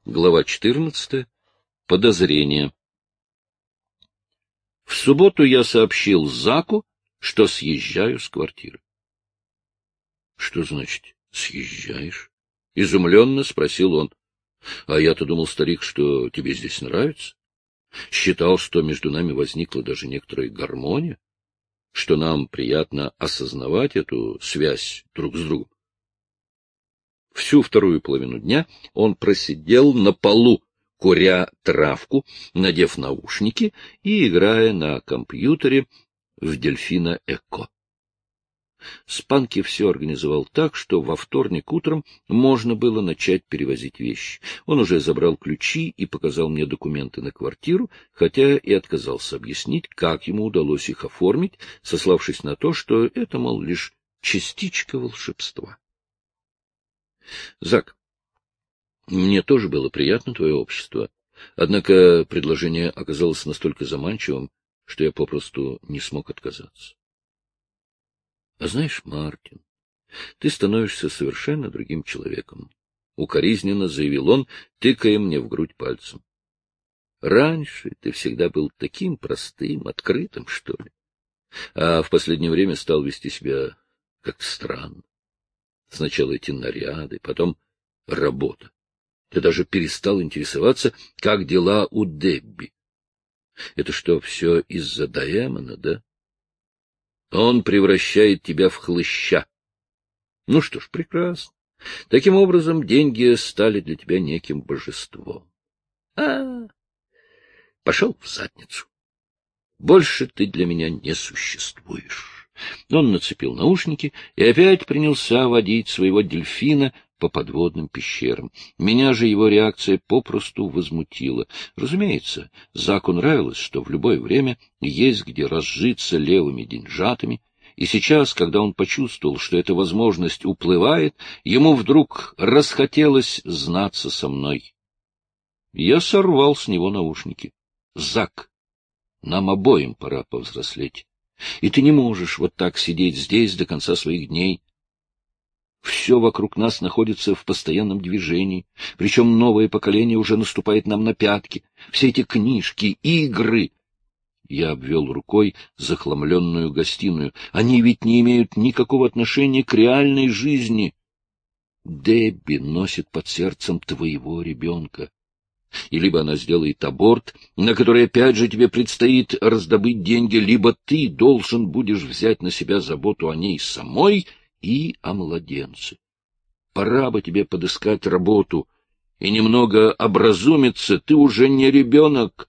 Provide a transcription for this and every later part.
Глава 14. Подозрение. В субботу я сообщил Заку, что съезжаю с квартиры. — Что значит «съезжаешь»? — изумленно спросил он. — А я-то думал, старик, что тебе здесь нравится. Считал, что между нами возникла даже некоторая гармония, что нам приятно осознавать эту связь друг с другом. Всю вторую половину дня он просидел на полу, куря травку, надев наушники и играя на компьютере в Дельфина Эко. Спанки все организовал так, что во вторник утром можно было начать перевозить вещи. Он уже забрал ключи и показал мне документы на квартиру, хотя и отказался объяснить, как ему удалось их оформить, сославшись на то, что это, мол, лишь частичка волшебства. — Зак, мне тоже было приятно твое общество, однако предложение оказалось настолько заманчивым, что я попросту не смог отказаться. — А знаешь, Мартин, ты становишься совершенно другим человеком, — укоризненно заявил он, тыкая мне в грудь пальцем. — Раньше ты всегда был таким простым, открытым, что ли, а в последнее время стал вести себя как странно. Сначала эти наряды, потом работа. Ты даже перестал интересоваться, как дела у Дебби. Это что, все из-за Даймона, да? Он превращает тебя в хлыща. Ну что ж, прекрасно. Таким образом, деньги стали для тебя неким божеством. Пошел в задницу. Больше ты для меня не существуешь. Он нацепил наушники и опять принялся водить своего дельфина по подводным пещерам. Меня же его реакция попросту возмутила. Разумеется, Заку нравилось, что в любое время есть где разжиться левыми деньжатами, и сейчас, когда он почувствовал, что эта возможность уплывает, ему вдруг расхотелось знаться со мной. Я сорвал с него наушники. — Зак, нам обоим пора повзрослеть. И ты не можешь вот так сидеть здесь до конца своих дней. Все вокруг нас находится в постоянном движении, причем новое поколение уже наступает нам на пятки. Все эти книжки, игры... Я обвел рукой захламленную гостиную. Они ведь не имеют никакого отношения к реальной жизни. Дебби носит под сердцем твоего ребенка. И либо она сделает аборт, на который опять же тебе предстоит раздобыть деньги, либо ты должен будешь взять на себя заботу о ней самой и о младенце. Пора бы тебе подыскать работу и немного образумиться, ты уже не ребенок.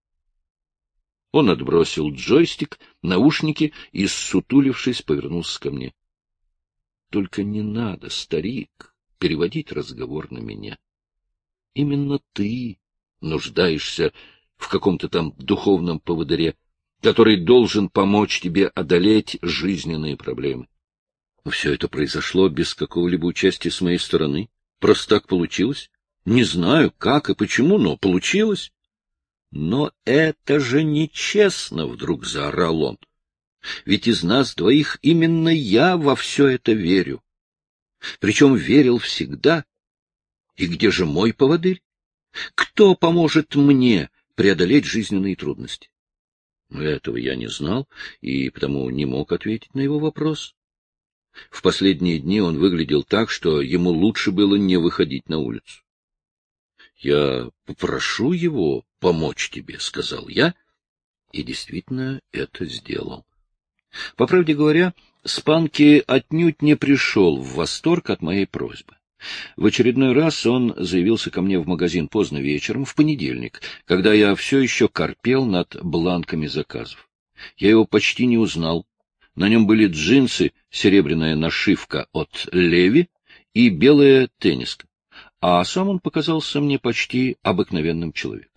Он отбросил джойстик, наушники и, ссутулившись, повернулся ко мне. — Только не надо, старик, переводить разговор на меня. Именно ты нуждаешься в каком-то там духовном поводыре, который должен помочь тебе одолеть жизненные проблемы. Все это произошло без какого-либо участия с моей стороны. Просто так получилось. Не знаю, как и почему, но получилось. Но это же нечестно, — вдруг заорал он. Ведь из нас двоих именно я во все это верю. Причем верил всегда. И где же мой поводырь? Кто поможет мне преодолеть жизненные трудности? Этого я не знал и потому не мог ответить на его вопрос. В последние дни он выглядел так, что ему лучше было не выходить на улицу. — Я попрошу его помочь тебе, — сказал я, и действительно это сделал. По правде говоря, Спанки отнюдь не пришел в восторг от моей просьбы. В очередной раз он заявился ко мне в магазин поздно вечером, в понедельник, когда я все еще корпел над бланками заказов. Я его почти не узнал. На нем были джинсы, серебряная нашивка от Леви и белая тенниска, а сам он показался мне почти обыкновенным человеком.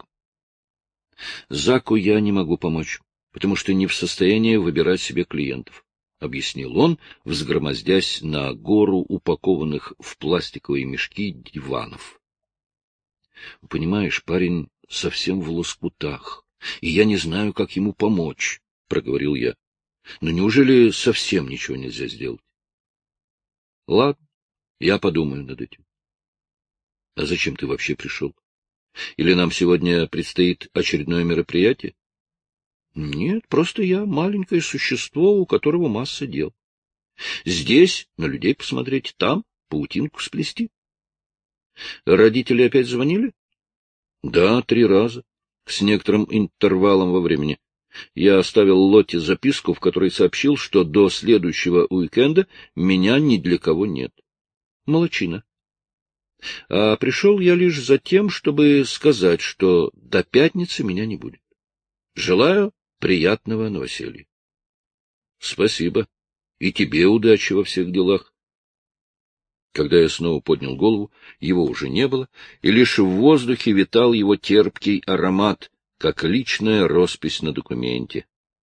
Заку я не могу помочь, потому что не в состоянии выбирать себе клиентов, — объяснил он, взгромоздясь на гору упакованных в пластиковые мешки диванов. — Понимаешь, парень совсем в лоскутах, и я не знаю, как ему помочь, — проговорил я. — Но неужели совсем ничего нельзя сделать? — Ладно, я подумаю над этим. — А зачем ты вообще пришел? Или нам сегодня предстоит очередное мероприятие? Нет, просто я маленькое существо, у которого масса дел. Здесь на людей посмотреть, там паутинку сплести. Родители опять звонили? Да, 3 раза, с некоторым интервалом во времени. Я оставил Лотте записку, в которой сообщил, что до следующего уикенда меня ни для кого нет. Молодчина. А пришел я лишь за тем, чтобы сказать, что до пятницы меня не будет. Желаю приятного новоселья. Спасибо. И тебе удачи во всех делах. Когда я снова поднял голову, его уже не было, и лишь в воздухе витал его терпкий аромат, как личная роспись на документе.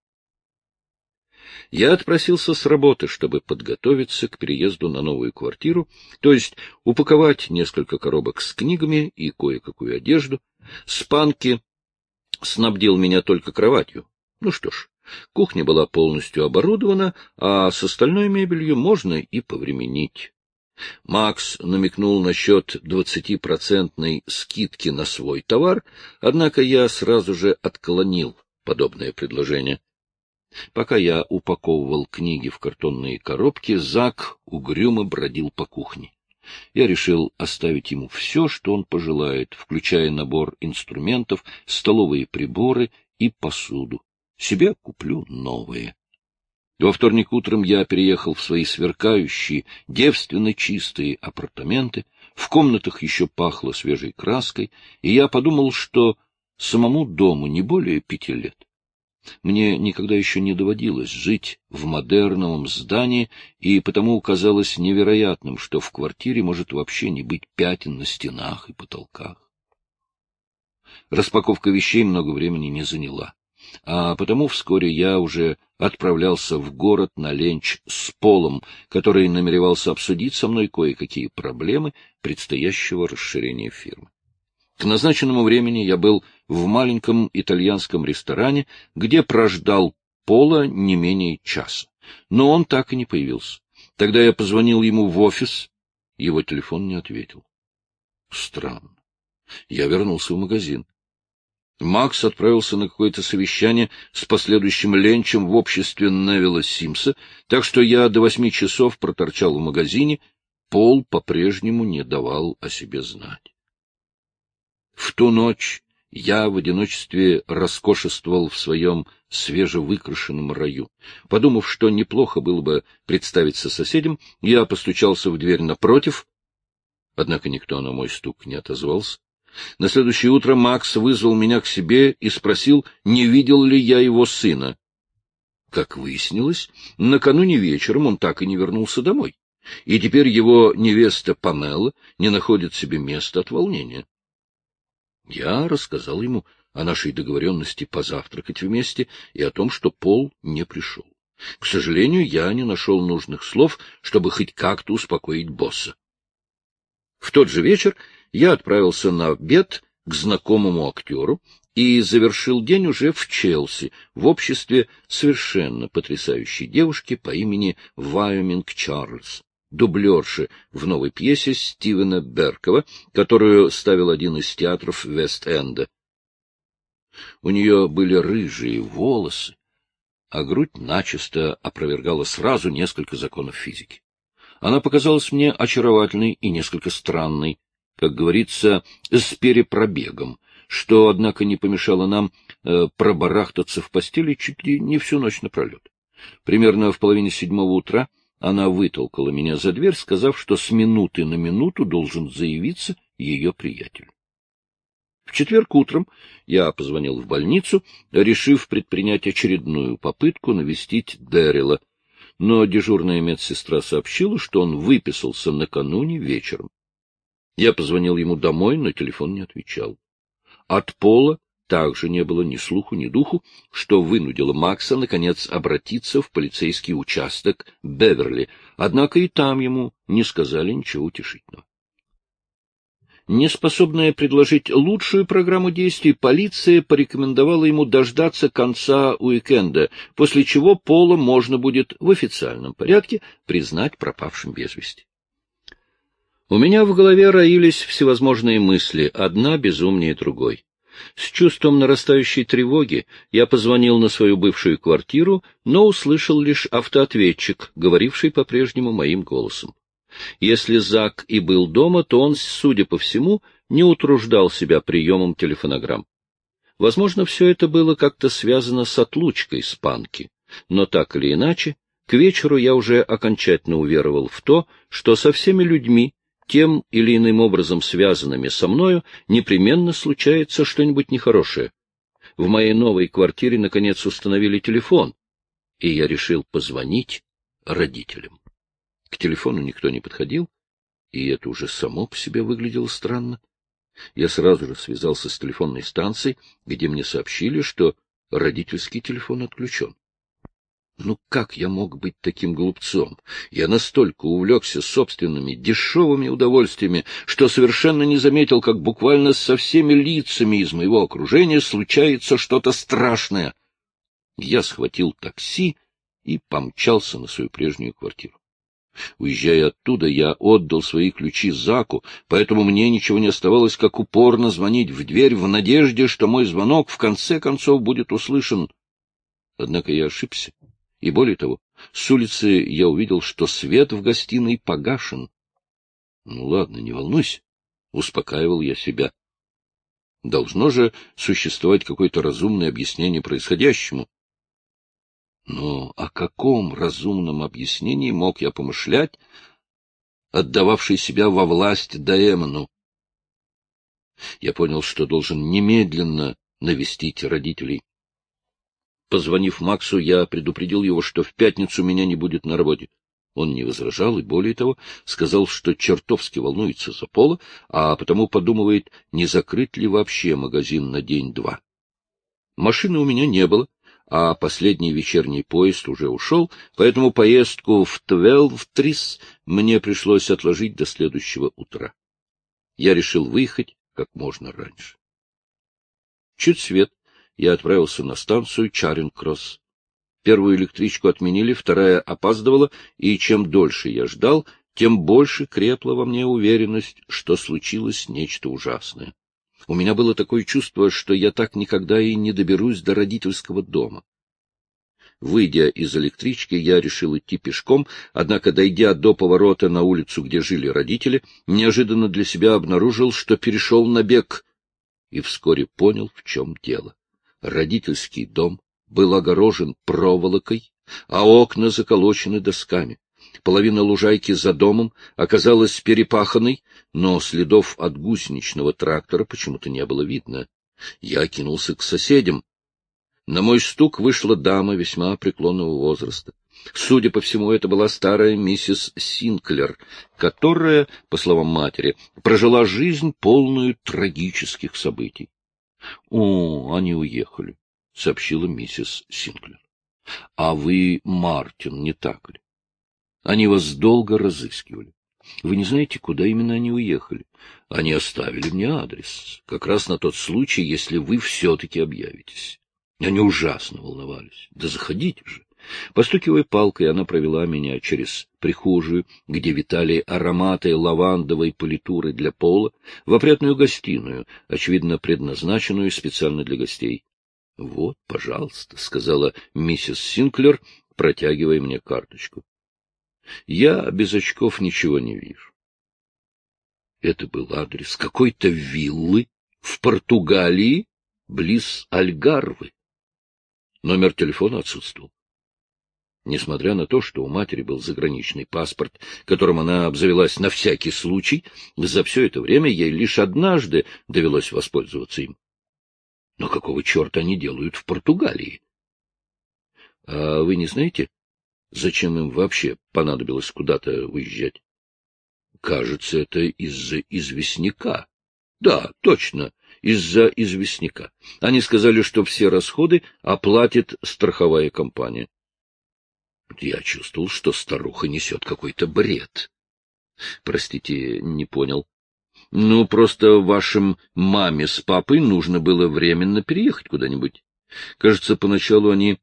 Я отпросился с работы, чтобы подготовиться к переезду на новую квартиру, то есть упаковать несколько коробок с книгами и кое-какую одежду. Спанки снабдил меня только кроватью. Ну что ж, кухня была полностью оборудована, а с остальной мебелью можно и повременить. Макс намекнул насчет 20% скидки на свой товар, однако я сразу же отклонил подобное предложение. Пока я упаковывал книги в картонные коробки, Зак угрюмо бродил по кухне. Я решил оставить ему все, что он пожелает, включая набор инструментов, столовые приборы и посуду. Себе куплю новые. Во вторник утром я переехал в свои сверкающие, девственно чистые апартаменты. В комнатах еще пахло свежей краской, и я подумал, что самому дому не более 5 лет. Мне никогда еще не доводилось жить в модерновом здании, и потому казалось невероятным, что в квартире может вообще не быть пятен на стенах и потолках. Распаковка вещей много времени не заняла, а потому вскоре я уже отправлялся в город на ленч с Полом, который намеревался обсудить со мной кое-какие проблемы предстоящего расширения фирмы. К назначенному времени я был в маленьком итальянском ресторане, где прождал Пола не менее часа. Но он так и не появился. Тогда я позвонил ему в офис, его телефон не ответил. Странно. Я вернулся в магазин. Макс отправился на какое-то совещание с последующим ленчем в обществе Невилла Симса, так что я до 8 часов проторчал в магазине. Пол по-прежнему не давал о себе знать. В ту ночь я в одиночестве роскошествовал в своем свежевыкрашенном раю. Подумав, что неплохо было бы представиться соседям, я постучался в дверь напротив, однако никто на мой стук не отозвался. На следующее утро Макс вызвал меня к себе и спросил, не видел ли я его сына. Как выяснилось, накануне вечером он так и не вернулся домой, и теперь его невеста Памела не находит себе места от волнения. Я рассказал ему о нашей договоренности позавтракать вместе и о том, что Пол не пришел. К сожалению, я не нашел нужных слов, чтобы хоть как-то успокоить босса. В тот же вечер я отправился на обед к знакомому актеру и завершил день уже в Челси, в обществе совершенно потрясающей девушки по имени Вайоминг Чарльз, дублерши в новой пьесе Стивена Беркова, которую ставил один из театров Вест-Энда. У нее были рыжие волосы, а грудь начисто опровергала сразу несколько законов физики. Она показалась мне очаровательной и несколько странной, как говорится, с перепробегом, что, однако, не помешало нам пробарахтаться в постели чуть ли не всю ночь напролет. Примерно в 6:30 утра она вытолкала меня за дверь, сказав, что с минуты на минуту должен заявиться ее приятель. В четверг утром я позвонил в больницу, решив предпринять очередную попытку навестить Дэрила, но дежурная медсестра сообщила, что он выписался накануне вечером. Я позвонил ему домой, но телефон не отвечал. От Пола также не было ни слуху, ни духу, что вынудило Макса, наконец, обратиться в полицейский участок Беверли, однако и там ему не сказали ничего утешительного. Неспособная предложить лучшую программу действий, полиция порекомендовала ему дождаться конца уикенда, после чего Пола можно будет в официальном порядке признать пропавшим без вести. У меня в голове роились всевозможные мысли, одна безумнее другой. С чувством нарастающей тревоги я позвонил на свою бывшую квартиру, но услышал лишь автоответчик, говоривший по-прежнему моим голосом. Если Зак и был дома, то он, судя по всему, не утруждал себя приемом телефонограмм. Возможно, все это было как-то связано с отлучкой с Панки, но так или иначе, к вечеру я уже окончательно уверовал в то, что со всеми людьми, тем или иным образом связанными со мною, непременно случается что-нибудь нехорошее. В моей новой квартире, наконец, установили телефон, и я решил позвонить родителям. К телефону никто не подходил, и это уже само по себе выглядело странно. Я сразу же связался с телефонной станцией, где мне сообщили, что родительский телефон отключен. Ну как я мог быть таким глупцом? Я настолько увлекся собственными дешевыми удовольствиями, что совершенно не заметил, как буквально со всеми лицами из моего окружения случается что-то страшное. Я схватил такси и помчался на свою прежнюю квартиру. Уезжая оттуда, я отдал свои ключи Заку, поэтому мне ничего не оставалось, как упорно звонить в дверь в надежде, что мой звонок в конце концов будет услышан. Однако я ошибся. И более того, с улицы я увидел, что свет в гостиной погашен. Ну ладно, не волнуйся, успокаивал я себя. Должно же существовать какое-то разумное объяснение происходящему. Но о каком разумном объяснении мог я помышлять, отдававший себя во власть Даэмону? Я понял, что должен немедленно навестить родителей. Позвонив Максу, я предупредил его, что в пятницу меня не будет на работе. Он не возражал и, более того, сказал, что чертовски волнуется за Пола, а потому подумывает, не закрыть ли вообще магазин на день-два. Машины у меня не было, а последний вечерний поезд уже ушел, поэтому поездку в Твелвтрис мне пришлось отложить до следующего утра. Я решил выехать как можно раньше. Чуть свет, я отправился на станцию Чаринг-Кросс. Первую электричку отменили, вторая опаздывала, и чем дольше я ждал, тем больше крепла во мне уверенность, что случилось нечто ужасное. У меня было такое чувство, что я так никогда и не доберусь до родительского дома. Выйдя из электрички, я решил идти пешком, однако, дойдя до поворота на улицу, где жили родители, неожиданно для себя обнаружил, что перешел на бег, и вскоре понял, в чем дело. Родительский дом был огорожен проволокой, а окна заколочены досками. Половина лужайки за домом оказалась перепаханной, но следов от гусеничного трактора почему-то не было видно. Я кинулся к соседям. На мой стук вышла дама весьма преклонного возраста. Судя по всему, это была старая миссис Синклер, которая, по словам матери, прожила жизнь, полную трагических событий. — О, они уехали, — сообщила миссис Синклер. — А вы Мартин, не так ли? Они вас долго разыскивали. Вы не знаете, куда именно они уехали? Они оставили мне адрес, как раз на тот случай, если вы все-таки объявитесь. Они ужасно волновались. Да заходите же. Постукивая палкой, она провела меня через прихожую, где витали ароматы лавандовой политуры для пола, в опрятную гостиную, очевидно, предназначенную специально для гостей. — Вот, пожалуйста, — сказала миссис Синклер, протягивая мне карточку. — Я без очков ничего не вижу. Это был адрес какой-то виллы в Португалии, близ Альгарвы. Номер телефона отсутствовал. Несмотря на то, что у матери был заграничный паспорт, которым она обзавелась на всякий случай, за все это время ей лишь однажды довелось воспользоваться им. Но какого черта они делают в Португалии? А вы не знаете, зачем им вообще понадобилось куда-то уезжать? Кажется, это из-за известняка. Да, точно, из-за известняка. Они сказали, что все расходы оплатит страховая компания. Я чувствовал, что старуха несет какой-то бред. Простите, не понял. Ну, просто вашим маме с папой нужно было временно переехать куда-нибудь. Кажется, поначалу они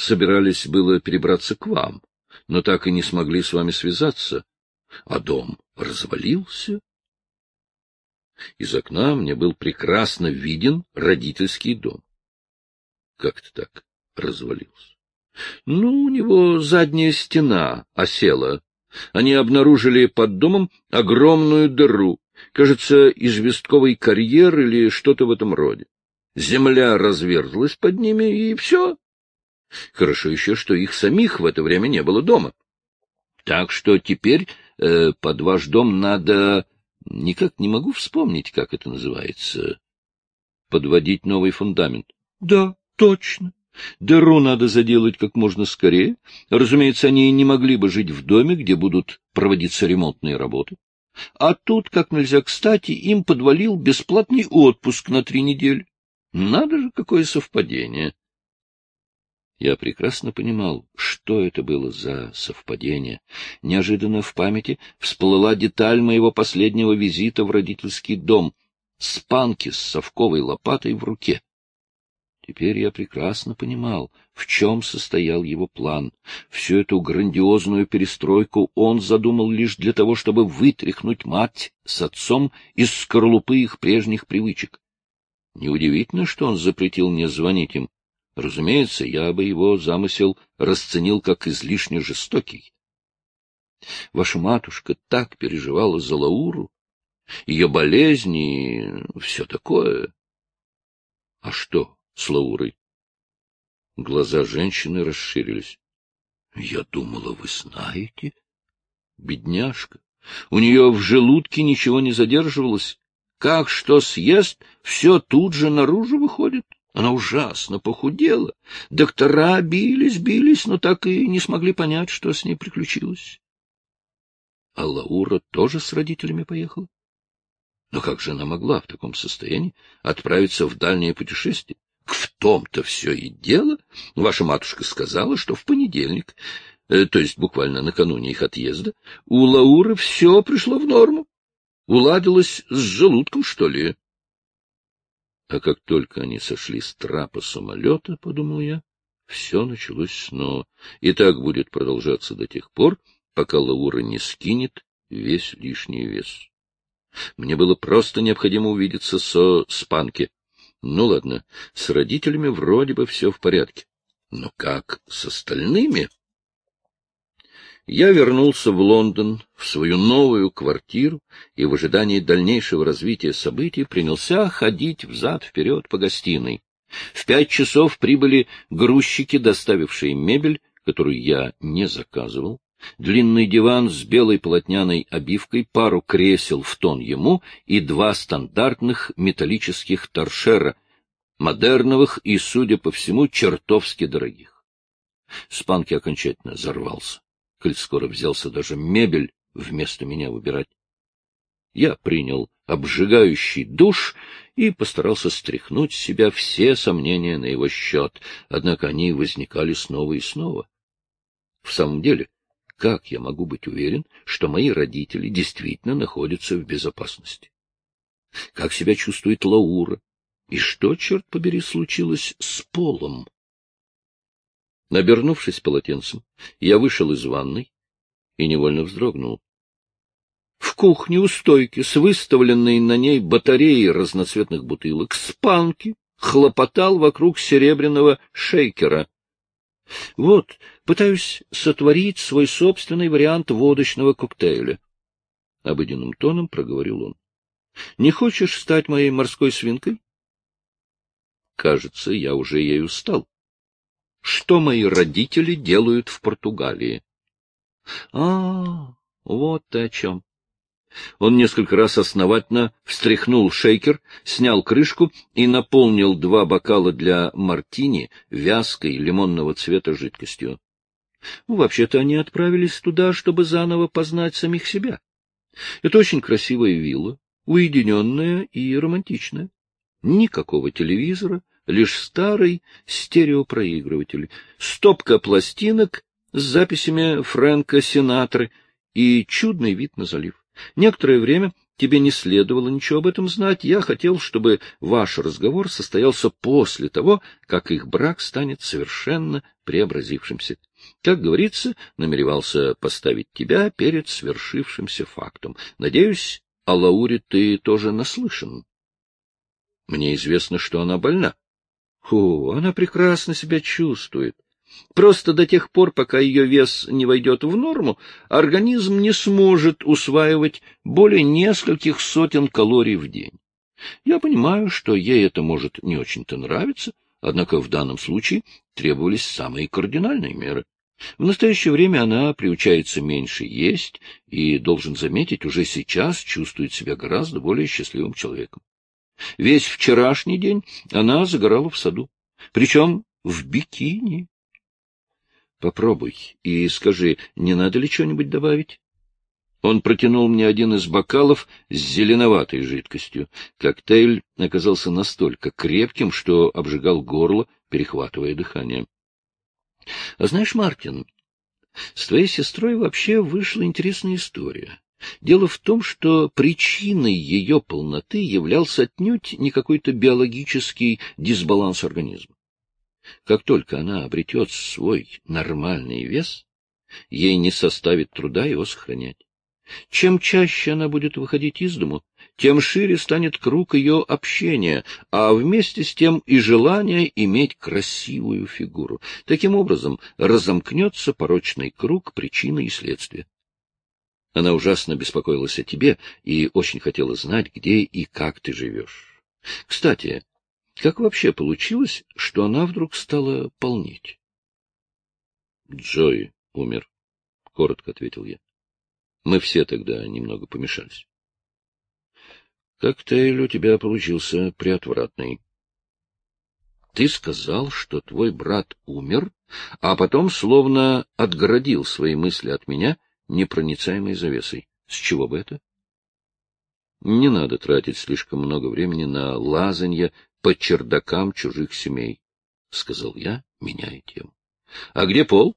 собирались было перебраться к вам, но так и не смогли с вами связаться. А дом развалился. Из окна мне был прекрасно виден родительский дом. Как это так развалился? Ну, у него задняя стена осела. Они обнаружили под домом огромную дыру, кажется, известковый карьер или что-то в этом роде. Земля разверзлась под ними, и все. Хорошо еще, что их самих в это время не было дома. Так что теперь под ваш дом надо... Никак не могу вспомнить, как это называется. Подводить новый фундамент. Да, точно. Дыру надо заделать как можно скорее. Разумеется, они не могли бы жить в доме, где будут проводиться ремонтные работы. А тут, как нельзя кстати, им подвалил бесплатный отпуск на 3 недели. Надо же, какое совпадение. Я прекрасно понимал, что это было за совпадение. Неожиданно в памяти всплыла деталь моего последнего визита в родительский дом — Спанки с совковой лопатой в руке. Теперь я прекрасно понимал, в чем состоял его план. Всю эту грандиозную перестройку он задумал лишь для того, чтобы вытряхнуть мать с отцом из скорлупы их прежних привычек. Неудивительно, что он запретил мне звонить им. Разумеется, я бы его замысел расценил как излишне жестокий. Ваша матушка так переживала за Лауру, ее болезни и все такое. А что с Лаурой? Глаза женщины расширились. — Я думала, вы знаете. Бедняжка. У нее в желудке ничего не задерживалось. Как что съест, все тут же наружу выходит. Она ужасно похудела. Доктора бились, но так и не смогли понять, что с ней приключилось. А Лаура тоже с родителями поехала? Но как же она могла в таком состоянии отправиться в дальнее путешествие? В том-то все и дело. Ваша матушка сказала, что в понедельник, то есть буквально накануне их отъезда, у Лауры все пришло в норму. Уладилось с желудком, что ли? А как только они сошли с трапа самолета, — подумал я, — все началось снова. И так будет продолжаться до тех пор, пока Лаура не скинет весь лишний вес. Мне было просто необходимо увидеться со Спанки. Ну ладно, с родителями вроде бы все в порядке. Но как с остальными? Я вернулся в Лондон, в свою новую квартиру, и в ожидании дальнейшего развития событий принялся ходить взад-вперед по гостиной. В 5 часов прибыли грузчики, доставившие мебель, которую я не заказывал, длинный диван с белой полотняной обивкой, пару кресел в тон ему и 2 стандартных металлических торшера, модерновых и, судя по всему, чертовски дорогих. Спанки окончательно взорвался, коль скоро взялся даже мебель вместо меня выбирать. Я принял обжигающий душ и постарался стряхнуть с себя все сомнения на его счет, однако они возникали снова и снова. В самом деле, как я могу быть уверен, что мои родители действительно находятся в безопасности? Как себя чувствует Лаура? И что, черт побери, случилось с Полом? Набернувшись полотенцем, я вышел из ванной и невольно вздрогнул. В кухне у стойки с выставленной на ней батареей разноцветных бутылок Спанки хлопотал вокруг серебряного шейкера. Вот, пытаюсь сотворить свой собственный вариант водочного коктейля. Обыденным тоном проговорил он. Не хочешь стать моей морской свинкой? Кажется, я уже ею стал. Что мои родители делают в Португалии? Вот ты о чем. Он несколько раз основательно встряхнул шейкер, снял крышку и наполнил 2 бокала для мартини вязкой лимонного цвета жидкостью. Вообще-то они отправились туда, чтобы заново познать самих себя. Это очень красивая вилла, уединенная и романтичная. Никакого телевизора, лишь старый стереопроигрыватель, стопка пластинок с записями Фрэнка Синатры и чудный вид на залив. Некоторое время тебе не следовало ничего об этом знать. Я хотел, чтобы ваш разговор состоялся после того, как их брак станет совершенно преобразившимся. Как говорится, намеревался поставить тебя перед свершившимся фактом. Надеюсь, о Лауре ты тоже наслышан. Мне известно, что она больна. Она прекрасно себя чувствует. Просто до тех пор, пока ее вес не войдет в норму, организм не сможет усваивать более нескольких сотен калорий в день. Я понимаю, что ей это может не очень-то нравиться, однако в данном случае требовались самые кардинальные меры. В настоящее время она приучается меньше есть и, должен заметить, уже сейчас чувствует себя гораздо более счастливым человеком. Весь вчерашний день она загорала в саду, причем в бикини. Попробуй и скажи, не надо ли что-нибудь добавить? Он протянул мне один из бокалов с зеленоватой жидкостью. Коктейль оказался настолько крепким, что обжигал горло, перехватывая дыхание. — А знаешь, Мартин, с твоей сестрой вообще вышла интересная история. Дело в том, что причиной ее полноты являлся отнюдь не какой-то биологический дисбаланс организма. Как только она обретет свой нормальный вес, ей не составит труда его сохранять. Чем чаще она будет выходить из дому, тем шире станет круг ее общения, а вместе с тем и желание иметь красивую фигуру. Таким образом, разомкнется порочный круг причины и следствия. Она ужасно беспокоилась о тебе и очень хотела знать, где и как ты живешь. Кстати, как вообще получилось, что она вдруг стала полнеть? — Джои умер, — коротко ответил я. Мы все тогда немного помешались. — Коктейль у тебя получился приотвратный. Ты сказал, что твой брат умер, а потом словно отгородил свои мысли от меня непроницаемой завесой. С чего бы это? Не надо тратить слишком много времени на лазанье по чердакам чужих семей, — сказал я, меняя тему. — А где Пол?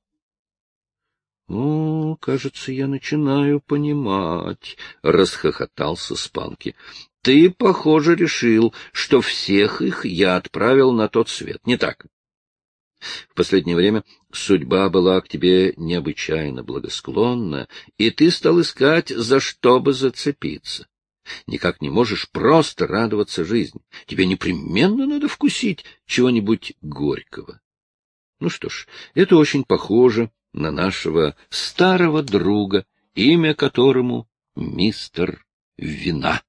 — кажется, я начинаю понимать, — расхохотался Спанки. — Ты, похоже, решил, что всех их я отправил на тот свет, не так? В последнее время судьба была к тебе необычайно благосклонна, и ты стал искать, за что бы зацепиться. Никак не можешь просто радоваться жизни. Тебе непременно надо вкусить чего-нибудь горького. Ну что ж, это очень похоже на нашего старого друга, имя которому мистер Вина.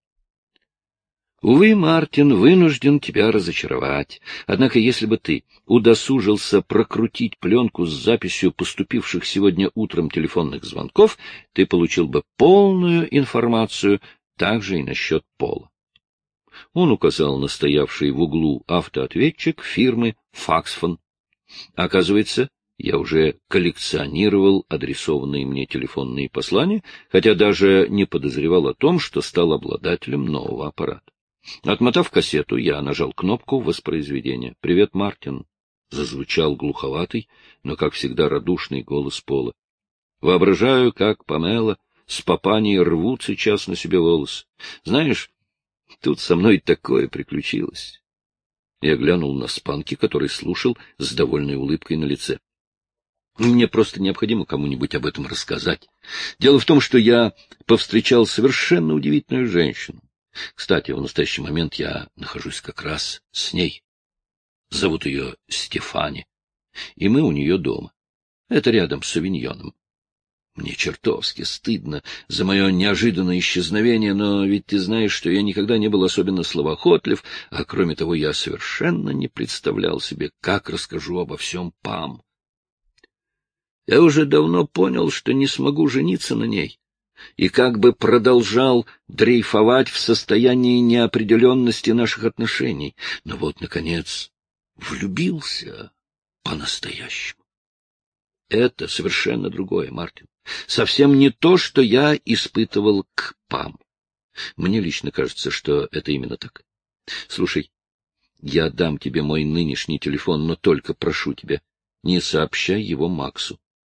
Увы, Мартин, вынужден тебя разочаровать. Однако, если бы ты удосужился прокрутить пленку с записью поступивших сегодня утром телефонных звонков, ты получил бы полную информацию также и насчет Пола. Он указал на стоявший в углу автоответчик фирмы «Факсфон». Оказывается, я уже коллекционировал адресованные мне телефонные послания, хотя даже не подозревал о том, что стал обладателем нового аппарата. Отмотав кассету, я нажал кнопку воспроизведения. «Привет, Мартин!» — зазвучал глуховатый, но, как всегда, радушный голос Пола. «Воображаю, как Памела с Папаней рвут сейчас на себе волосы. Знаешь, тут со мной такое приключилось». Я глянул на Спанки, который слушал с довольной улыбкой на лице. Мне просто необходимо кому-нибудь об этом рассказать. Дело в том, что я повстречал совершенно удивительную женщину. Кстати, в настоящий момент я нахожусь как раз с ней. Зовут ее Стефани, и мы у нее дома. Это рядом с Авиньоном. Мне чертовски стыдно за мое неожиданное исчезновение, но ведь ты знаешь, что я никогда не был особенно словоохотлив, а кроме того я совершенно не представлял себе, как расскажу обо всем Пам. Я уже давно понял, что не смогу жениться на ней, и как бы продолжал дрейфовать в состоянии неопределенности наших отношений. Но вот, наконец, влюбился по-настоящему. Это совершенно другое, Мартин. Совсем не то, что я испытывал к Пам. Мне лично кажется, что это именно так. Слушай, я дам тебе мой нынешний телефон, но только прошу тебя, не сообщай его Максу.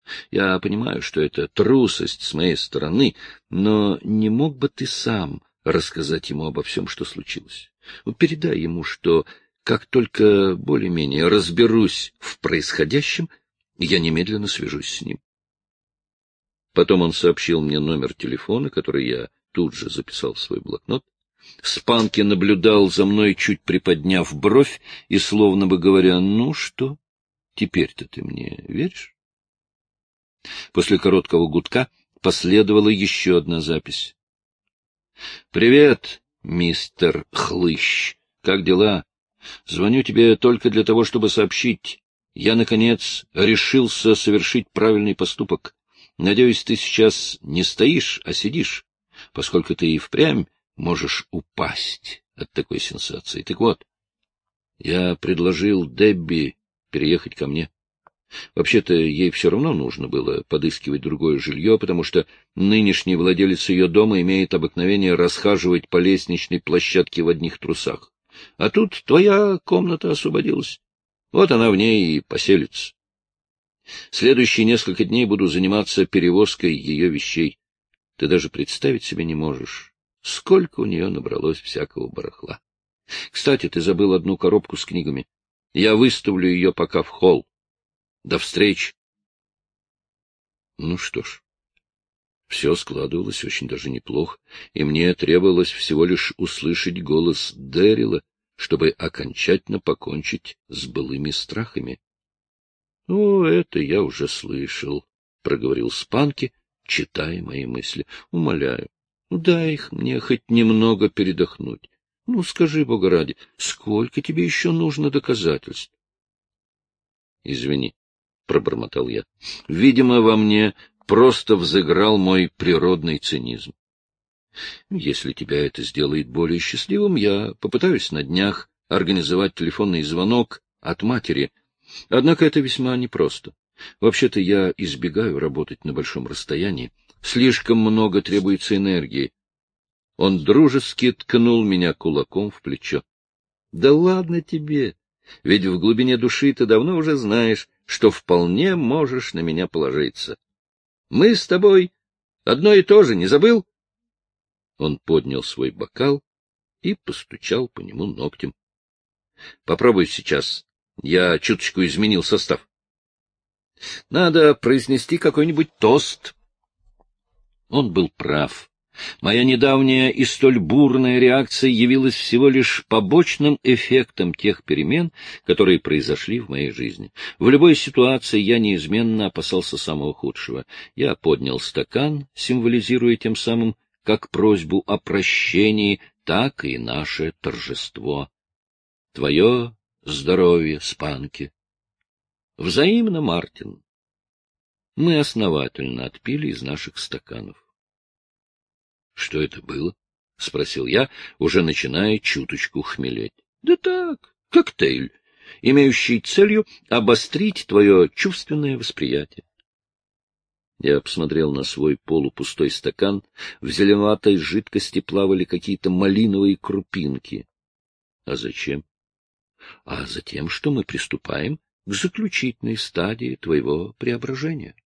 Я понимаю, что это трусость с моей стороны, но не мог бы ты сам рассказать ему обо всем, что случилось? Передай ему, что как только более-менее разберусь в происходящем, я немедленно свяжусь с ним. Потом он сообщил мне номер телефона, который я тут же записал в свой блокнот. Спанки наблюдал за мной, чуть приподняв бровь, и словно бы говоря: «Ну что, теперь-то ты мне веришь?» После короткого гудка последовала еще одна запись. «Привет, мистер Хлыщ. Как дела? Звоню тебе только для того, чтобы сообщить. Я, наконец, решился совершить правильный поступок. Надеюсь, ты сейчас не стоишь, а сидишь, поскольку ты и впрямь можешь упасть от такой сенсации. Так вот, я предложил Дебби переехать ко мне. Вообще-то ей все равно нужно было подыскивать другое жилье, потому что нынешний владелец ее дома имеет обыкновение расхаживать по лестничной площадке в одних трусах. А тут твоя комната освободилась. Вот она в ней и поселится. Следующие несколько дней буду заниматься перевозкой ее вещей. Ты даже представить себе не можешь, сколько у нее набралось всякого барахла. Кстати, ты забыл одну коробку с книгами. Я выставлю ее пока в холл. До встречи. Ну что ж, все складывалось очень даже неплохо, и мне требовалось всего лишь услышать голос Дэрила, чтобы окончательно покончить с былыми страхами. — О, это я уже слышал, — проговорил Спанки, читая мои мысли. — Умоляю, дай их мне хоть немного передохнуть. Ну, скажи, Бога ради, сколько тебе еще нужно доказательств? — Извини, — пробормотал я. Видимо, во мне просто взыграл мой природный цинизм. Если тебя это сделает более счастливым, я попытаюсь на днях организовать телефонный звонок от матери. Однако это весьма непросто. Вообще-то я избегаю работать на большом расстоянии. Слишком много требуется энергии. Он дружески ткнул меня кулаком в плечо. — Да ладно тебе! Ведь в глубине души ты давно уже знаешь, что вполне можешь на меня положиться. Мы с тобой одно и то же, не забыл? Он поднял свой бокал и постучал по нему ногтем. — Попробуй сейчас. Я чуточку изменил состав. Надо произнести какой-нибудь тост. Он был прав. Моя недавняя и столь бурная реакция явилась всего лишь побочным эффектом тех перемен, которые произошли в моей жизни. В любой ситуации я неизменно опасался самого худшего. Я поднял стакан, символизируя тем самым как просьбу о прощении, так и наше торжество. Твое здоровье, Спанки. Взаимно, Мартин. Мы основательно отпили из наших стаканов. — Что это было? — спросил я, уже начиная чуточку хмелеть. — Да так, коктейль, имеющий целью обострить твое чувственное восприятие. Я посмотрел на свой полупустой стакан. В зеленоватой жидкости плавали какие-то малиновые крупинки. — А зачем? — А затем, что мы приступаем к заключительной стадии твоего преображения.